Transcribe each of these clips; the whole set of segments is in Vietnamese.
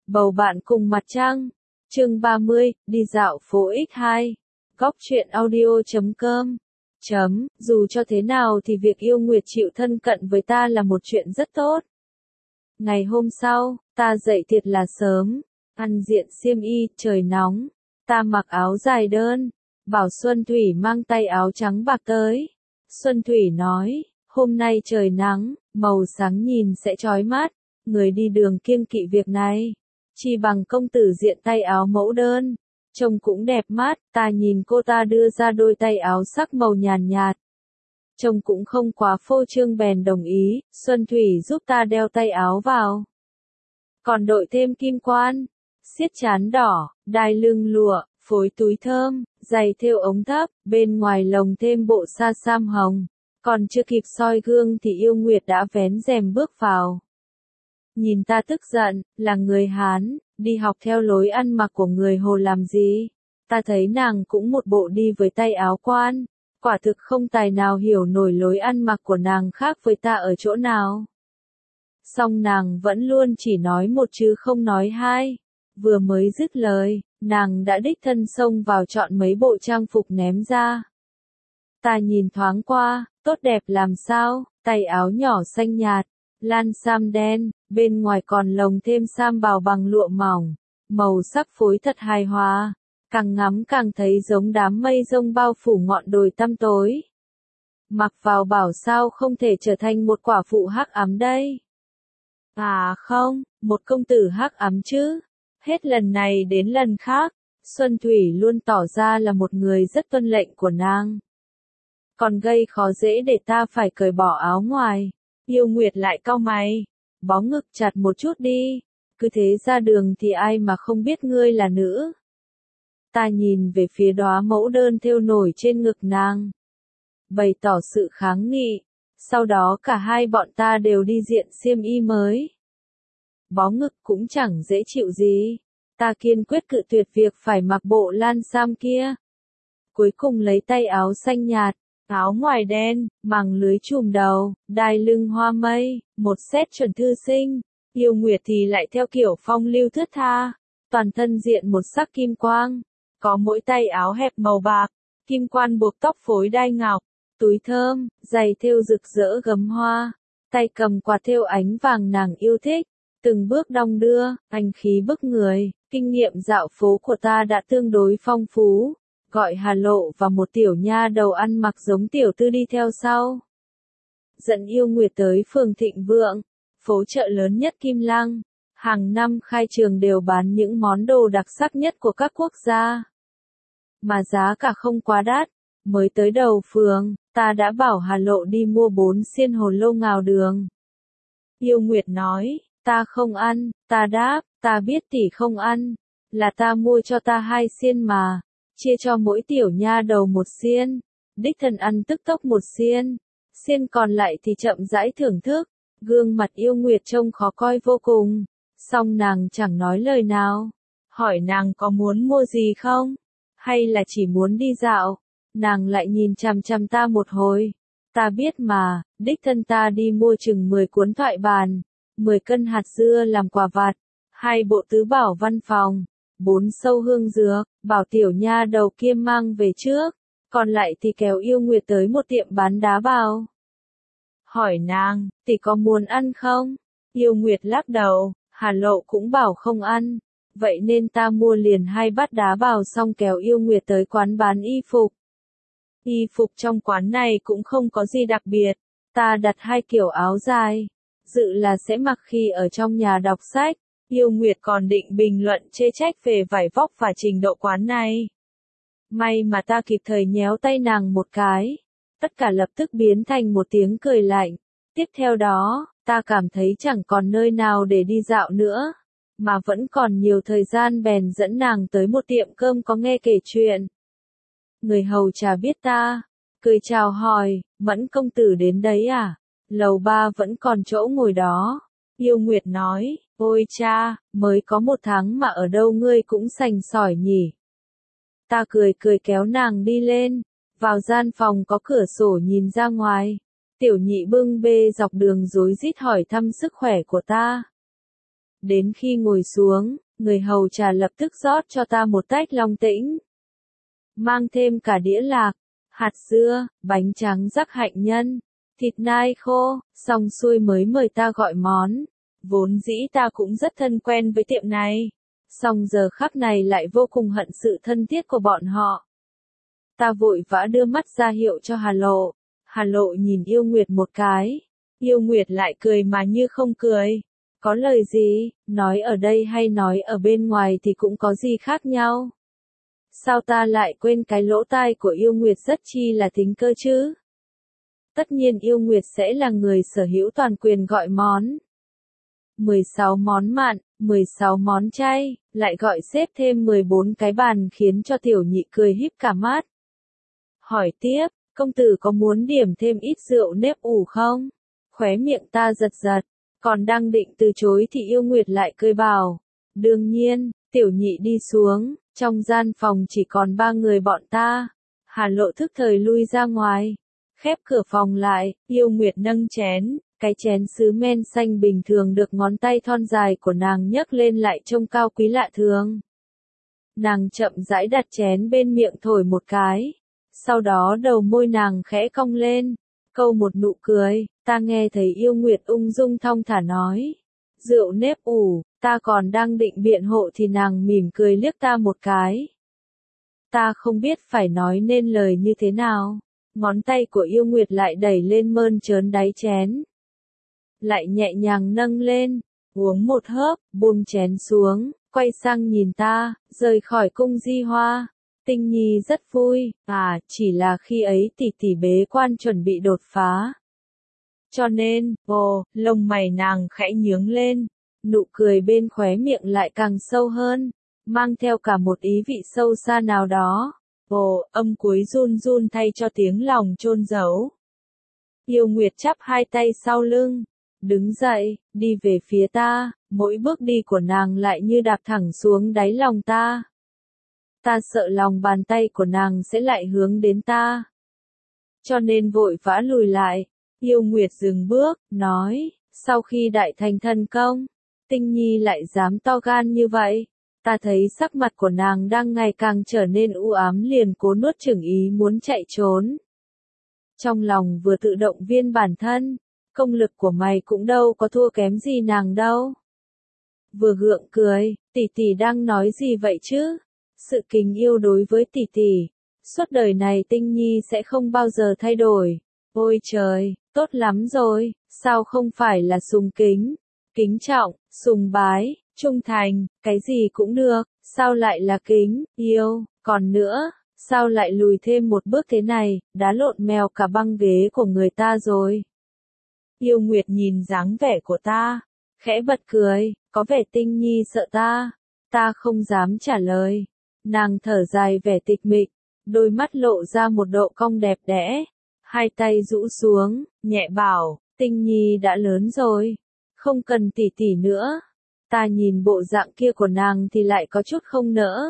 Bầu bạn cùng mặt trăng. Chương 30, đi dạo phố X2. Góc truyện audio.com. Dù cho thế nào thì việc yêu Nguyệt chịu thân cận với ta là một chuyện rất tốt. Ngày hôm sau, ta dậy thiệt là sớm, ăn diện xiêm y, trời nóng. Ta mặc áo dài đơn, bảo Xuân Thủy mang tay áo trắng bạc tới. Xuân Thủy nói, hôm nay trời nắng, màu sáng nhìn sẽ chói mắt, người đi đường kiêng kỵ việc này. Chỉ bằng công tử diện tay áo mẫu đơn, trông cũng đẹp mắt, ta nhìn cô ta đưa ra đôi tay áo sắc màu nhàn nhạt. Trông cũng không quá phô trương bèn đồng ý, Xuân Thủy giúp ta đeo tay áo vào. Còn đội thêm kim quan, siết trán đỏ, đai lưng lụa, phối túi thơm, giày thêu ống thấp, bên ngoài lồng thêm bộ sa sam hồng. Còn chưa kịp soi gương thì yêu Nguyệt đã vén rèm bước vào. Nhìn ta tức giận, là người Hán, đi học theo lối ăn mặc của người Hồ làm gì? Ta thấy nàng cũng một bộ đi với tay áo quan, quả thực không tài nào hiểu nổi lối ăn mặc của nàng khác với ta ở chỗ nào. Song nàng vẫn luôn chỉ nói một chứ không nói hai, vừa mới dứt lời, nàng đã đích thân xông vào chọn mấy bộ trang phục ném ra. Ta nhìn thoáng qua, tốt đẹp làm sao, tay áo nhỏ xanh nhạt, lan sam đen, bên ngoài còn lồng thêm sam bào bằng lụa mỏng, màu sắc phối thật hài hòa, càng ngắm càng thấy giống đám mây rông bao phủ ngọn đồi tăm tối. Mặc vào bảo sao không thể trở thành một quả phụ hắc ám đây. À không, một công tử hắc ám chứ. Hết lần này đến lần khác, Xuân Thủy luôn tỏ ra là một người rất tuân lệnh của nàng. Còn gây khó dễ để ta phải cởi bỏ áo ngoài. Yêu Nguyệt lại cau mày, bó ngực chặt một chút đi, cứ thế ra đường thì ai mà không biết ngươi là nữ. Ta nhìn về phía đóa mẫu đơn thêu nổi trên ngực nàng, bày tỏ sự kháng nghị, sau đó cả hai bọn ta đều đi diện xiêm y mới. Bó ngực cũng chẳng dễ chịu gì, ta kiên quyết cự tuyệt việc phải mặc bộ lan sam kia. Cuối cùng lấy tay áo xanh nhạt, áo ngoài đen, màng lưới trùm đầu, đai lưng hoa mây, một set chuẩn thư sinh. Yêu Nguyệt thì lại theo kiểu phong lưu thướt tha, toàn thân diện một sắc kim quang, có mỗi tay áo hẹp màu bạc, kim quan buộc tóc phối đai ngọc, túi thơm, giày thêu rực rỡ gấm hoa, tay cầm quạt thêu ánh vàng nàng yêu thích, từng bước đong đưa, anh khí bức người. Kinh nghiệm dạo phố của ta đã tương đối phong phú. Gọi Hà Lộ và một tiểu nha đầu ăn mặc giống tiểu tư đi theo sau. Dẫn yêu Nguyệt tới phường Thịnh Vượng, phố chợ lớn nhất Kim Lăng. Hàng năm khai trường đều bán những món đồ đặc sắc nhất của các quốc gia. Mà giá cả không quá đắt. Mới tới đầu phường, ta đã bảo Hà Lộ đi mua 4 xiên hồn lâu ngào đường. Yêu Nguyệt nói, ta không ăn, ta đáp, ta biết tỷ không ăn. Là ta mua cho ta 2 xiên mà. Chia cho mỗi tiểu nha đầu 1 xiên, đích thân ăn tức tốc 1 xiên, xiên còn lại thì chậm rãi thưởng thức. Gương mặt yêu Nguyệt trông khó coi vô cùng, song nàng chẳng nói lời nào. Hỏi nàng có muốn mua gì không, hay là chỉ muốn đi dạo, nàng lại nhìn chằm chằm ta một hồi. Ta biết mà, đích thân ta đi mua chừng 10 cuốn thoại bàn, 10 cân hạt dưa làm quà vặt, 2 bộ tứ bảo văn phòng, 4 sâu hương dược, bảo tiểu nha đầu kia mang về trước, còn lại thì kéo yêu Nguyệt tới một tiệm bán đá bào. Hỏi nàng, tỷ có muốn ăn không? Yêu Nguyệt lắc đầu, Hà Lộ cũng bảo không ăn, vậy nên ta mua liền 2 bát đá bào xong kéo yêu Nguyệt tới quán bán y phục. Y phục trong quán này cũng không có gì đặc biệt, ta đặt 2 kiểu áo dài, dự là sẽ mặc khi ở trong nhà đọc sách. Yêu Nguyệt còn định bình luận chê trách về vải vóc và trình độ quán này. May mà ta kịp thời nhéo tay nàng một cái. Tất cả lập tức biến thành một tiếng cười lạnh. Tiếp theo đó, ta cảm thấy chẳng còn nơi nào để đi dạo nữa. Mà vẫn còn nhiều thời gian bèn dẫn nàng tới một tiệm cơm có nghe kể chuyện. Người hầu trà biết ta, cười chào hỏi, Mẫn công tử đến đấy à? Lầu 3 vẫn còn chỗ ngồi đó. Yêu Nguyệt nói, ôi cha, mới có 1 tháng mà ở đâu ngươi cũng sành sỏi nhỉ. Ta cười cười kéo nàng đi lên, vào gian phòng có cửa sổ nhìn ra ngoài. Tiểu nhị bưng bê dọc đường rối rít hỏi thăm sức khỏe của ta. Đến khi ngồi xuống, người hầu trà lập tức rót cho ta một tách long tĩnh. Mang thêm cả đĩa lạc, hạt dưa, bánh trắng rắc hạnh nhân, thịt nai khô, xong xuôi mới mời ta gọi món. Vốn dĩ ta cũng rất thân quen với tiệm này, song giờ khắc này lại vô cùng hận sự thân thiết của bọn họ. Ta vội vã đưa mắt ra hiệu cho Hà Lộ. Hà Lộ nhìn Yêu Nguyệt một cái. Yêu Nguyệt lại cười mà như không cười. Có lời gì, nói ở đây hay nói ở bên ngoài thì cũng có gì khác nhau. Sao ta lại quên cái lỗ tai của Yêu Nguyệt rất chi là tính cơ chứ? Tất nhiên Yêu Nguyệt sẽ là người sở hữu toàn quyền gọi món. 16 món mặn, 16 món chay, lại gọi xếp thêm 14 cái bàn khiến cho tiểu nhị cười híp cả mắt. Hỏi tiếp, công tử có muốn điểm thêm ít rượu nếp ủ không? Khóe miệng ta giật giật, còn đang định từ chối thì Yêu Nguyệt lại cười bảo. Đương nhiên, tiểu nhị đi xuống, trong gian phòng chỉ còn 3 người bọn ta. Hà Lộ thức thời lui ra ngoài, khép cửa phòng lại, Yêu Nguyệt nâng chén. Cái chén sứ men xanh bình thường được ngón tay thon dài của nàng nhấc lên lại trông cao quý lạ thường. Nàng chậm rãi đặt chén bên miệng thổi một cái. Sau đó đầu môi nàng khẽ cong lên, câu một nụ cười, ta nghe thấy Yêu Nguyệt ung dung thong thả nói. Rượu nếp ủ, ta còn đang định biện hộ thì nàng mỉm cười liếc ta một cái. Ta không biết phải nói nên lời như thế nào. Ngón tay của Yêu Nguyệt lại đẩy lên mơn trớn đáy chén. Lại nhẹ nhàng nâng lên, uống một hớp, buông chén xuống, quay sang nhìn ta, rời khỏi cung Di Hoa. Tinh Nhi rất vui, chỉ là khi ấy tỷ tỷ bế quan chuẩn bị đột phá. Cho nên, lông mày nàng khẽ nhướng lên, nụ cười bên khóe miệng lại càng sâu hơn, mang theo cả một ý vị sâu xa nào đó. Âm cuối run run thay cho tiếng lòng chôn giấu. Yêu Nguyệt chắp hai tay sau lưng, đứng dậy, đi về phía ta, mỗi bước đi của nàng lại như đạp thẳng xuống đáy lòng ta. Ta sợ lòng bàn tay của nàng sẽ lại hướng đến ta. Cho nên vội vã lùi lại. Yêu Nguyệt dừng bước, nói, sau khi đại thành thần công, Tinh Nhi lại dám to gan như vậy. Ta thấy sắc mặt của nàng đang ngày càng trở nên u ám liền cố nuốt chửng ý muốn chạy trốn. Trong lòng vừa tự động viên bản thân, công lực của mày cũng đâu có thua kém gì nàng đâu. Vừa gượng cười, tỷ tỷ đang nói gì vậy chứ? Sự kính yêu đối với tỷ tỷ, suốt đời này Tinh Nhi sẽ không bao giờ thay đổi. Ôi trời, tốt lắm rồi, sao không phải là sùng kính, kính trọng, sùng bái, trung thành, cái gì cũng được, sao lại là kính, yêu, còn nữa, sao lại lùi thêm một bước thế này, đá lộn mèo cả băng ghế của người ta rồi. Yêu Nguyệt nhìn dáng vẻ của ta, khẽ bật cười, có vẻ Tinh Nhi sợ ta không dám trả lời. Nàng thở dài vẻ tịch mịch, đôi mắt lộ ra một độ cong đẹp đẽ, hai tay rũ xuống, nhẹ bảo, Tinh Nhi đã lớn rồi, không cần tỉ tỉ nữa. Ta nhìn bộ dạng kia của nàng thì lại có chút không nỡ.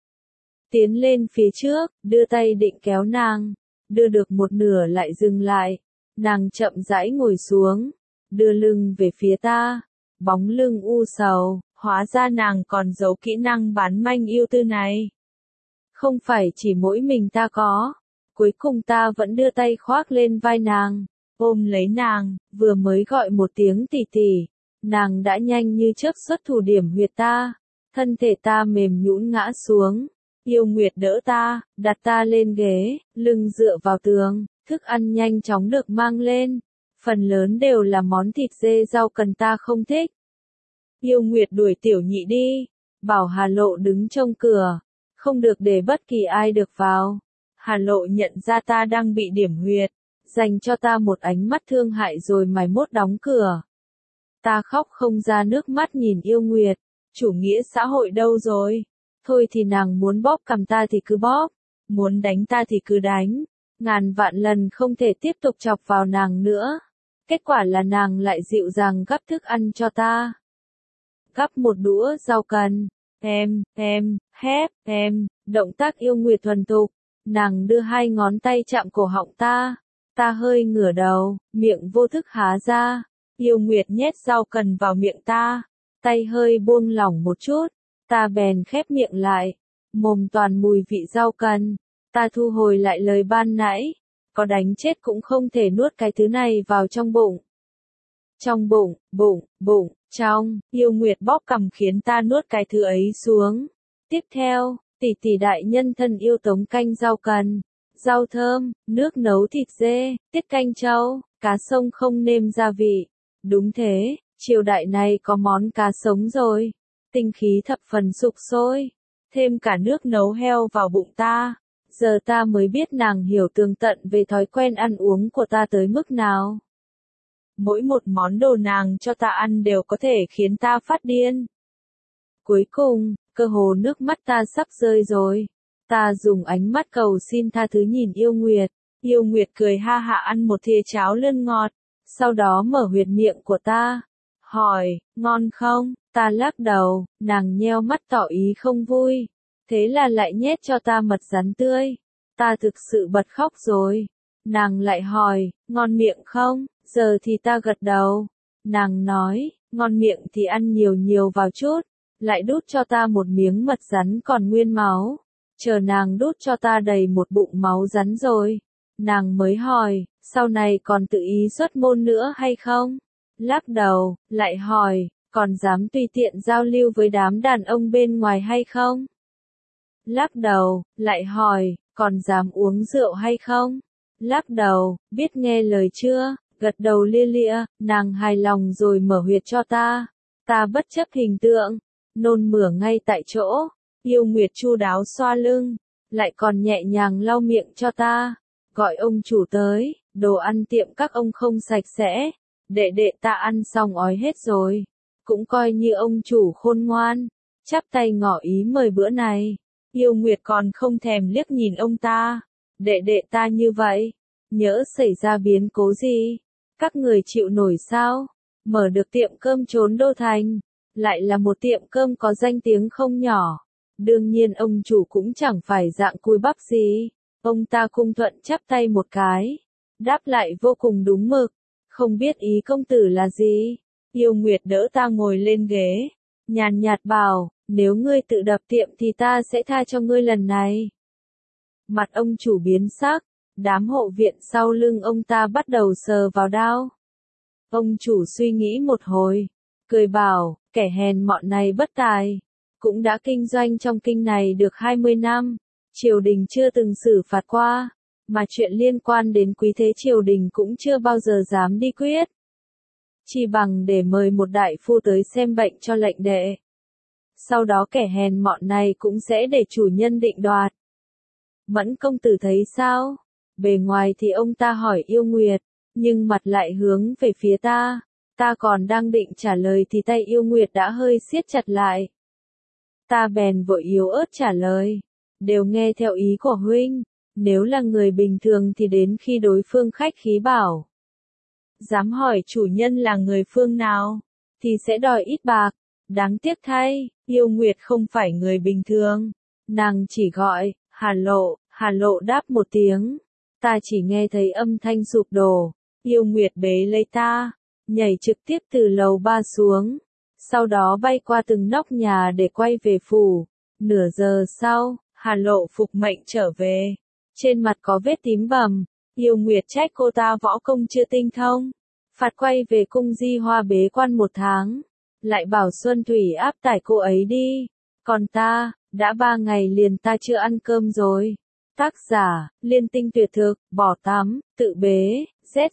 Tiến lên phía trước, đưa tay định kéo nàng, đưa được một nửa lại dừng lại, nàng chậm rãi ngồi xuống, đưa lưng về phía ta, bóng lưng u sầu, hóa ra nàng còn giấu kỹ năng bán manh yêu tư này. Không phải chỉ mỗi mình ta có, cuối cùng ta vẫn đưa tay khoác lên vai nàng, ôm lấy nàng, vừa mới gọi một tiếng tỉ tỉ, nàng đã nhanh như chớp xuất thủ điểm huyệt ta, thân thể ta mềm nhũn ngã xuống. Yêu Nguyệt đỡ ta, đặt ta lên ghế, lưng dựa vào tường, thức ăn nhanh chóng được mang lên, phần lớn đều là món thịt dê rau cần ta không thích. Yêu Nguyệt đuổi tiểu nhị đi, bảo Hà Lộ đứng trông cửa, không được để bất kỳ ai được vào. Hà Lộ nhận ra ta đang bị điểm huyệt, dành cho ta một ánh mắt thương hại rồi mải mốt đóng cửa. Ta khóc không ra nước mắt nhìn Yêu Nguyệt, chủ nghĩa xã hội đâu rồi? Thôi thì nàng muốn bóp cằm ta thì cứ bóp, muốn đánh ta thì cứ đánh, ngàn vạn lần không thể tiếp tục chọc vào nàng nữa. Kết quả là nàng lại dịu dàng gắp thức ăn cho ta. Gắp một đũa rau cần, động tác Yêu Nguyệt thuần thục, nàng đưa hai ngón tay chạm cổ họng ta hơi ngửa đầu, miệng vô thức há ra, Yêu Nguyệt nhét rau cần vào miệng ta, tay hơi buông lỏng một chút, ta bèn khép miệng lại, mồm toàn mùi vị rau cần, ta thu hồi lại lời ban nãy, có đánh chết cũng không thể nuốt cái thứ này vào trong bụng. Trong bụng, trong, Yêu Nguyệt bóp cằm khiến ta nuốt cái thứ ấy xuống. Tiếp theo, tỷ tỷ đại nhân thân yêu tống canh rau cần, rau thơm, nước nấu thịt dê, tiết canh trâu, cá sông không nêm gia vị. Đúng thế, triều đại này có món cá sống rồi. Tinh khí thập phần sục sôi, thêm cả nước nấu heo vào bụng ta. Giờ ta mới biết nàng hiểu tường tận về thói quen ăn uống của ta tới mức nào. Mỗi một món đồ nàng cho ta ăn đều có thể khiến ta phát điên. Cuối cùng, cơ hồ nước mắt ta sắp rơi rồi. Ta dùng ánh mắt cầu xin tha thứ nhìn Yêu Nguyệt. Yêu Nguyệt cười ha hả ăn một thìa cháo lươn ngọt, sau đó mở huyệt miệng của ta. Hỏi, ngon không? Ta lắc đầu, nàng nheo mắt tỏ ý không vui. Thế là lại nhét cho ta mật rắn tươi. Ta thực sự bật khóc rồi. Nàng lại hỏi, ngon miệng không? Giờ thì ta gật đầu. Nàng nói, ngon miệng thì ăn nhiều nhiều vào chút. Lại đút cho ta một miếng mật rắn còn nguyên máu. Chờ nàng đút cho ta đầy một bụng máu rắn rồi. Nàng mới hỏi, sau này còn tự ý xuất môn nữa hay không? Lắc đầu, lại hỏi, còn dám tùy tiện giao lưu với đám đàn ông bên ngoài hay không? Lắc đầu, lại hỏi, còn dám uống rượu hay không? Lắc đầu, biết nghe lời chưa? Gật đầu lia lịa, nàng hài lòng rồi mở huyệt cho ta. Ta bất chấp hình tượng, nôn mửa ngay tại chỗ. Yêu Nguyệt chu đáo xoa lưng, lại còn nhẹ nhàng lau miệng cho ta. Gọi ông chủ tới, đồ ăn tiệm các ông không sạch sẽ. Đệ ta ăn xong ói hết rồi. Cũng coi như ông chủ khôn ngoan. Chắp tay ngỏ ý mời bữa này. Yêu Nguyệt còn không thèm liếc nhìn ông ta. Đệ ta như vậy, nhỡ xảy ra biến cố gì, các người chịu nổi sao? Mở được tiệm cơm trốn đô thành, lại là một tiệm cơm có danh tiếng không nhỏ. Đương nhiên ông chủ cũng chẳng phải dạng cùi bắp gì. Ông ta cung thuận chắp tay một cái, đáp lại vô cùng đúng mực. Không biết ý công tử là gì? Yêu Nguyệt đỡ ta ngồi lên ghế, nhàn nhạt bảo, nếu ngươi tự đập tiệm thì ta sẽ tha cho ngươi lần này. Mặt ông chủ biến sắc, đám hộ viện sau lưng ông ta bắt đầu sờ vào đao. Ông chủ suy nghĩ một hồi, cười bảo, kẻ hèn mọn này bất tài, cũng đã kinh doanh trong kinh này được 20 năm, triều đình chưa từng xử phạt qua, mà chuyện liên quan đến quý thế triều đình cũng chưa bao giờ dám đi quyết. Chỉ bằng để mời một đại phu tới xem bệnh cho lệnh đệ. Sau đó kẻ hèn mọn này cũng sẽ để chủ nhân định đoạt. Mẫn công tử thấy sao? Bề ngoài thì ông ta hỏi Yêu Nguyệt, nhưng mặt lại hướng về phía ta. Ta còn đang định trả lời thì tay Yêu Nguyệt đã hơi siết chặt lại. Ta bèn vội yếu ớt trả lời. Đều nghe theo ý của huynh. Nếu là người bình thường thì đến khi đối phương khách khí bảo. Dám hỏi chủ nhân là người phương nào, thì sẽ đòi ít bạc. Đáng tiếc thay, Yêu Nguyệt không phải người bình thường. Nàng chỉ gọi, Hà Lộ đáp một tiếng. Ta chỉ nghe thấy âm thanh sụp đổ. Yêu Nguyệt bế lấy ta, nhảy trực tiếp từ lầu 3 xuống. Sau đó bay qua từng nóc nhà để quay về phủ. Nửa giờ sau, Hà Lộ phục mệnh trở về. Trên mặt có vết tím bầm. Yêu Nguyệt trách cô ta võ công chưa tinh thông. Phạt quay về cung Di Hoa bế quan 1 tháng. Lại bảo Xuân Thủy áp tải cô ấy đi. Còn ta, đã 3 ngày liền ta chưa ăn cơm rồi. Tác giả, Liên Tinh Tuyệt Thực, bỏ tắm, tự bế,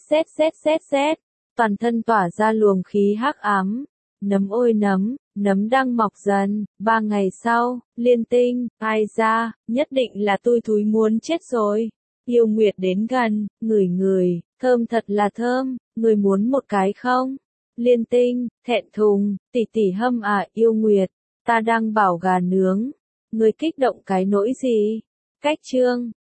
z. Toàn thân tỏa ra luồng khí hắc ám. Nấm ôi nấm đang mọc dần. 3 ngày sau, Liên Tinh, ai ra, nhất định là tui thúi muốn chết rồi. Yêu Nguyệt đến gần, ngửi, thơm thật là thơm, người muốn một cái không? Liên Tinh, thẹn thùng, tỷ hâm à, Yêu Nguyệt, ta đang bảo gà nướng. Người kích động cái nỗi gì? Cách chương